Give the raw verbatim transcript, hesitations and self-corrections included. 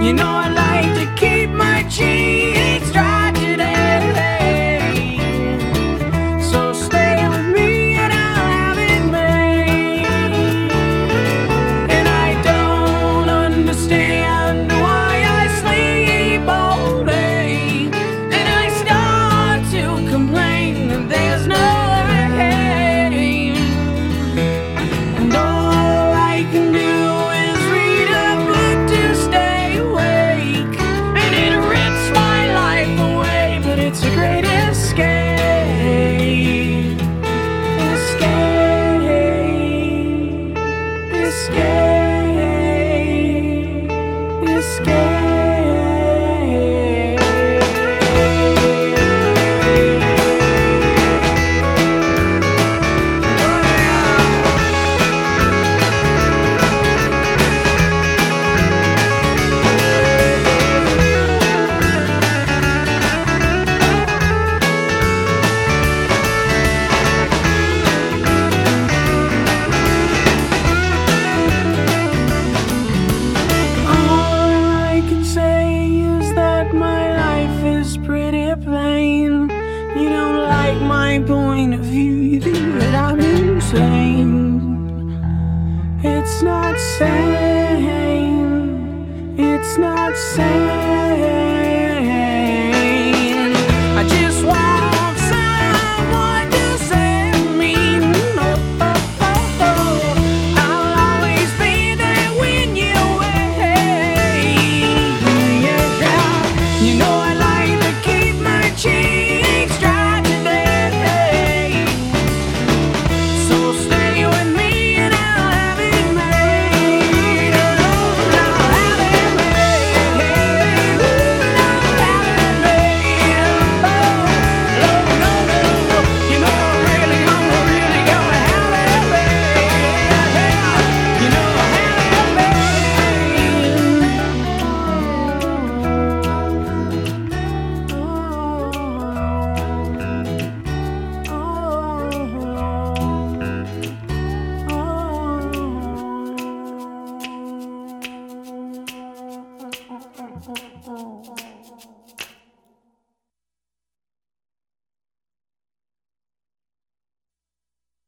You know I like to keep my cheeks dry today. So stay with me and I'll have it made. And I don't understand why I sleep all day, and I start to complain that there's no rain. And all I can do is read a book to stay awake, and it rips my life away, but it's a great escape. Escape. Escape. Escape. Plain. You don't like my point of view, you think that I'm insane. It's not sane. It's not sane.